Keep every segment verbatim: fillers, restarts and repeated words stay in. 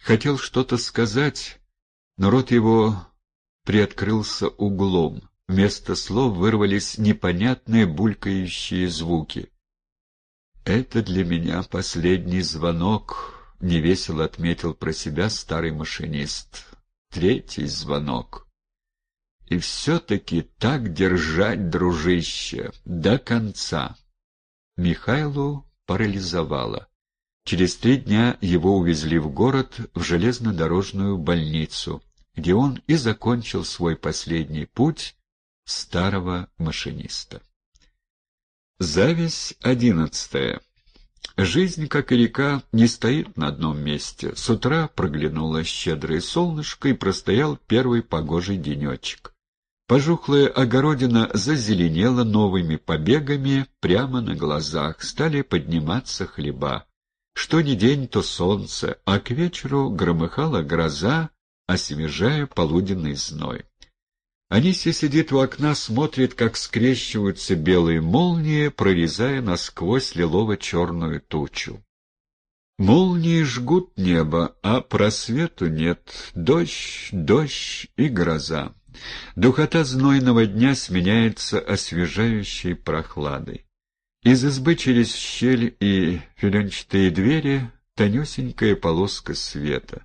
Хотел что-то сказать, но рот его приоткрылся углом. Вместо слов вырвались непонятные булькающие звуки. «Это для меня последний звонок», — невесело отметил про себя старый машинист. «Третий звонок. И все-таки так держать, дружище, до конца». Михайлу парализовало. Через три дня его увезли в город, в железнодорожную больницу, где он и закончил свой последний путь старого машиниста. Зависть одиннадцатая. Жизнь, как и река, не стоит на одном месте. С утра проглянуло щедрое солнышко, и простоял первый погожий денечек. Пожухлая огородина зазеленела новыми побегами прямо на глазах, стали подниматься хлеба. Что ни день, то солнце, а к вечеру громыхала гроза, освежая полуденный зной. Анисья сидит у окна, смотрит, как скрещиваются белые молнии, прорезая насквозь лилово-черную тучу. Молнии жгут небо, а просвету нет. Дождь, дождь и гроза. Духота знойного дня сменяется освежающей прохладой. Из избы через щель и филенчатые двери тонюсенькая полоска света.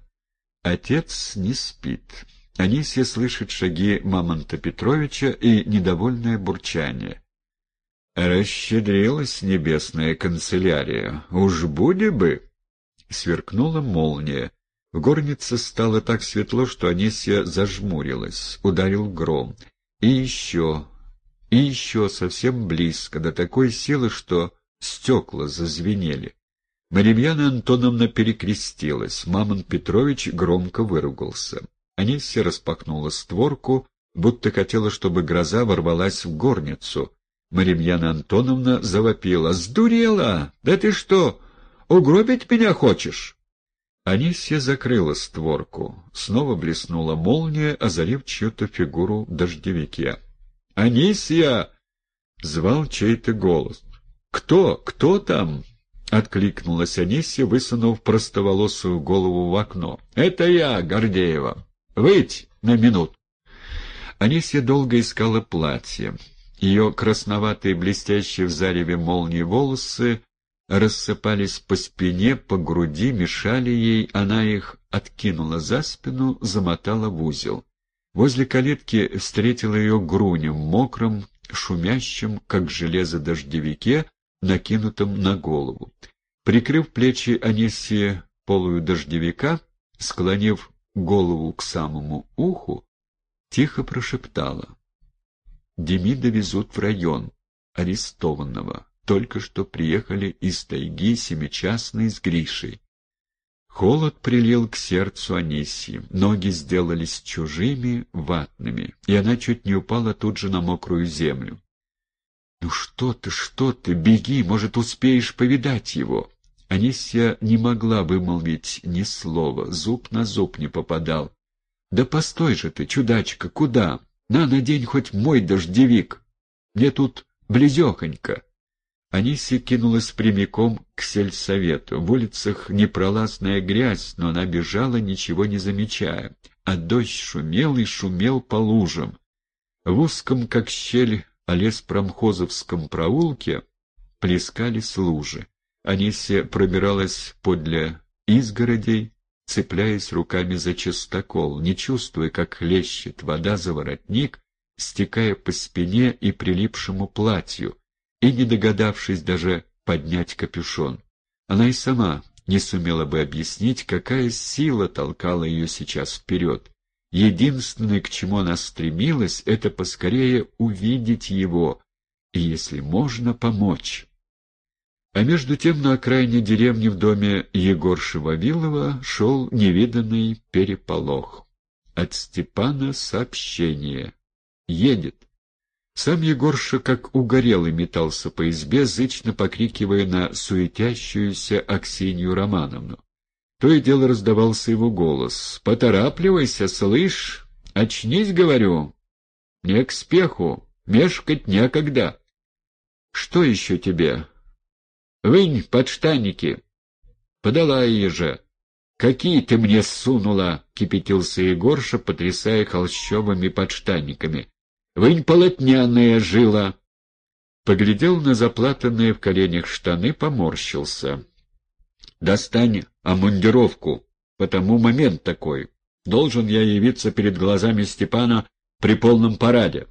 Отец не спит. Анисья слышит шаги Мамонта Петровича и недовольное бурчание. «Расщедрилась небесная канцелярия. Уж буди бы!» Сверкнула молния. В горнице стало так светло, что Анисья зажмурилась. Ударил гром. И еще, и еще совсем близко, до такой силы, что стекла зазвенели. Марьяна Антоновна перекрестилась. Мамонт Петрович громко выругался. Анисья распахнула створку, будто хотела, чтобы гроза ворвалась в горницу. Марьяна Антоновна завопила. «Сдурела! Да ты что, угробить меня хочешь?» Анисья закрыла створку. Снова блеснула молния, озарив чью-то фигуру в дождевике. «Анисья!» — звал чей-то голос. «Кто? Кто там?» — откликнулась Анисья, высунув простоволосую голову в окно. «Это я, Гордеева. Выйдь на минуту». Анисья долго искала платье. Ее красноватые, блестящие в зареве молнии волосы рассыпались по спине, по груди, мешали ей, она их откинула за спину, замотала в узел. Возле калитки встретила ее Груня в мокром, шумящем, как железо, дождевике, накинутом на голову. Прикрыв плечи Анисьи полою дождевика, склонив голову к самому уху, тихо прошептала: «Демида везут в район, арестованного. Только что приехали из тайги семичастные с Гришей». Холод прилил к сердцу Анисьи, ноги сделались чужими, ватными, и она чуть не упала тут же на мокрую землю. «Ну что ты, что ты, беги, может, успеешь повидать его». Анисья не могла вымолвить ни слова, зуб на зуб не попадал. «Да постой же ты, чудачка, куда? На, надень хоть мой дождевик. Мне тут близехонько». Анисья кинулась прямиком к сельсовету. В улицах непролазная грязь, но она бежала, ничего не замечая. А дождь шумел и шумел по лужам. В узком, как щель, леспромхозовском проулке плескались лужи. Анисья пробиралась подле изгородей, цепляясь руками за частокол, не чувствуя, как хлещет вода за воротник, стекая по спине и прилипшему платью, и не догадавшись даже поднять капюшон. Она и сама не сумела бы объяснить, какая сила толкала ее сейчас вперед. Единственное, к чему она стремилась, это поскорее увидеть его и, если можно, помочь. А между тем на окраине деревни в доме Егорши Вавилова шел невиданный переполох. От Степана сообщение. Едет. Сам Егорша, как угорелый, метался по избе, зычно покрикивая на суетящуюся Аксинью Романовну. То и дело раздавался его голос. «Поторапливайся, слышь! Очнись, говорю! Не к спеху, мешкать некогда!» «Что еще тебе?» «Вынь подштанники!» «Подала ей же!» «Какие ты мне сунула!» — кипятился Егорша, потрясая холщовыми подштанниками. «Вынь полотняная жила!» Поглядел на заплатанные в коленях штаны, поморщился. «Достань омундировку, потому момент такой. Должен я явиться перед глазами Степана при полном параде».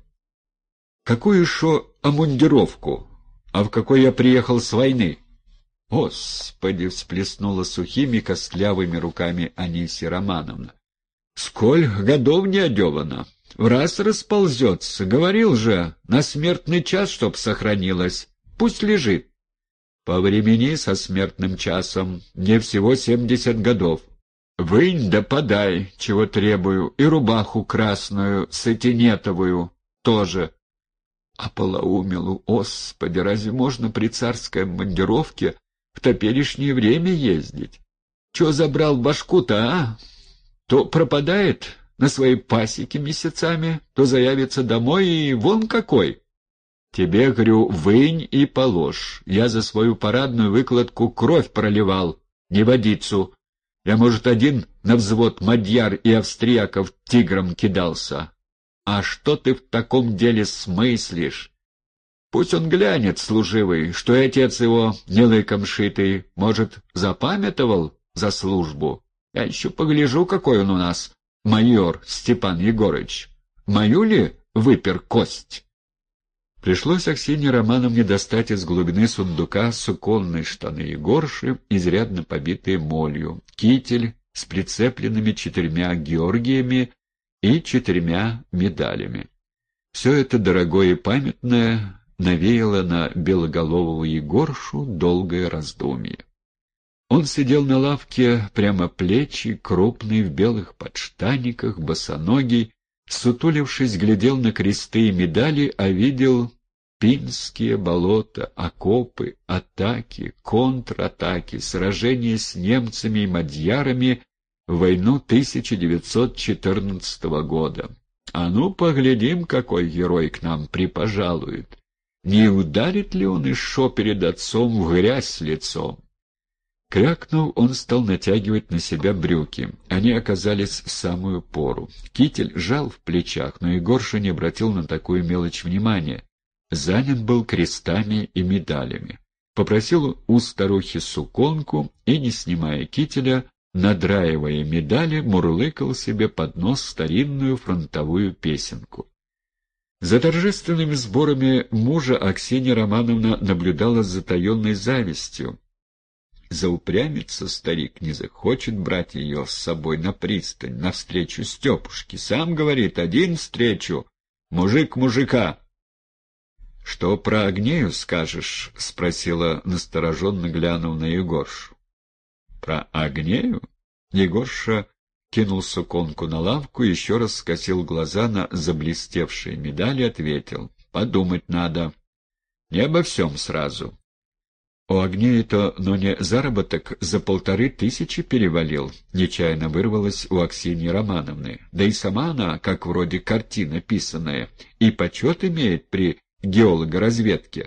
«Какую шо омундировку? А в какой я приехал с войны?» «Господи!» — всплеснула сухими костлявыми руками Анисья Романовна. «Сколь годов не одевана! В раз расползется! Говорил же, на смертный час, чтоб сохранилась. Пусть лежит!» «Повремени со смертным часом. Мне всего семьдесят годов. Вынь да подай, чего требую, и рубаху красную, сатинетовую тоже». А полоумелу, Господи, разве можно при царской командировке в топерешнее время ездить? Чё забрал башку-то, а? То пропадает на своей пасеке месяцами, то заявится домой и вон какой. Тебе, говорю, вынь и положь. Я за свою парадную выкладку кровь проливал, не водицу. Я, может, один на взвод мадьяр и австрияков тигром кидался. А что ты в таком деле смыслишь? Пусть он глянет, служивый, что и отец его не лыком шитый, может, запамятовал за службу. Я еще погляжу, какой он у нас, майор Степан Егорыч. Мою ли выпер кость?» Пришлось Аксинье Романовне достать из глубины сундука суконные штаны Егорши, изрядно побитые молью, китель с прицепленными четырьмя Георгиями и четырьмя медалями. Все это дорогое и памятное навеяло на белоголового Егоршу долгое раздумье. Он сидел на лавке прямо плечи, крупный, в белых подштаниках, босоногий, сутулившись, глядел на кресты и медали, а видел Пинские болота, окопы, атаки, контратаки, сражения с немцами и мадьярами в войну тысяча девятьсот четырнадцатого года. А ну, поглядим, какой герой к нам припожалует. Не ударит ли он еще перед отцом в грязь лицом? Крякнув, он стал натягивать на себя брюки. Они оказались в самую пору. Китель жал в плечах, но Егорша не обратил на такую мелочь внимания. Занят был крестами и медалями. Попросил у старухи суконку и, не снимая кителя, надраивая медали, мурлыкал себе под нос старинную фронтовую песенку. За торжественными сборами мужа Аксинья Романовна наблюдала с затаенной завистью. Заупрямится старик, не захочет брать ее с собой на пристань, навстречу Степушке. Сам говорит, один встречу, мужик мужика. — Что про Агнею скажешь? — спросила, настороженно глянув на Егоршу. — Про Агнею? Егорша кинул суконку на лавку, еще раз скосил глаза на заблестевшие медали, ответил. — Подумать надо. Не обо всем сразу. У Агнеи-то, но не заработок за полторы тысячи перевалил, нечаянно вырвалась у Аксиньи Романовны. Да и сама она, как вроде картина писаная, и почет имеет при геологоразведке.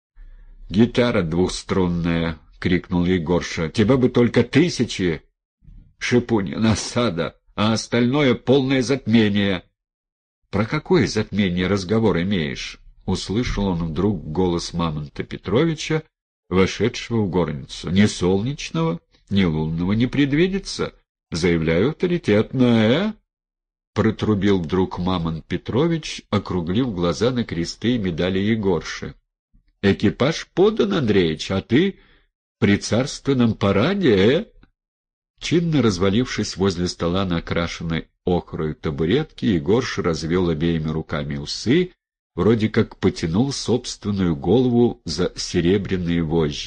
— Гитара двухструнная, — крикнул Егорша, — тебе бы только тысячи, шипунья насада, а остальное полное затмение. — Про какое затмение разговор имеешь? — услышал он вдруг голос Мамонта Петровича, вошедшего в горницу. — Ни солнечного, ни лунного не предвидится, заявляю авторитетно, э? — протрубил вдруг Мамонт Петрович, округлив глаза на кресты и медали Егорши. — Экипаж подан, Андреич, а ты при царственном параде, э? Чинно развалившись возле стола на окрашенной охрой табуретке, Егорша развел обеими руками усы, вроде как потянул собственную голову за серебряные вожжи.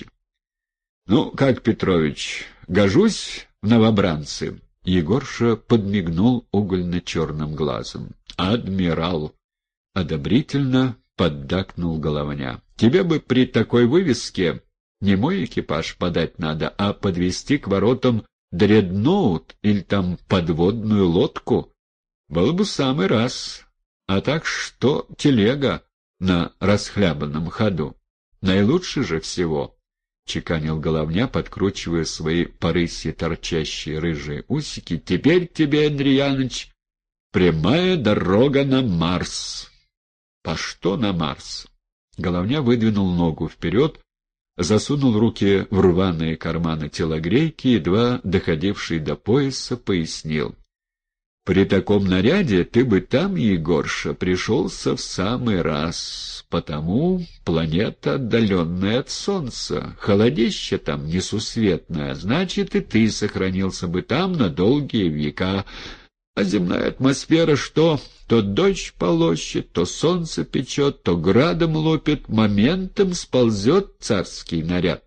— Ну, как, Петрович, гожусь в новобранцы? Егорша подмигнул угольно-черным глазом. — Адмирал! — одобрительно поддакнул головня. — Тебе бы при такой вывеске не мой экипаж подать надо, а подвести к воротам дредноут или там подводную лодку. Был бы самый раз. А так что телега на расхлябанном ходу? Наилучше же всего. чеканил Головня, подкручивая свои по рысе торчащие рыжие усики, — теперь тебе, Андреяныч, прямая дорога на Марс. — По что на Марс? Головня выдвинул ногу вперед, засунул руки в рваные карманы телогрейки, едва доходивший до пояса, пояснил. — При таком наряде ты бы там, Егорша, пришелся в самый раз, потому планета отдаленная от Солнца, холодище там несусветное, значит, и ты сохранился бы там на долгие века. А земная атмосфера что? То дождь полощет, то солнце печет, то градом лупит, моментом сползет царский наряд.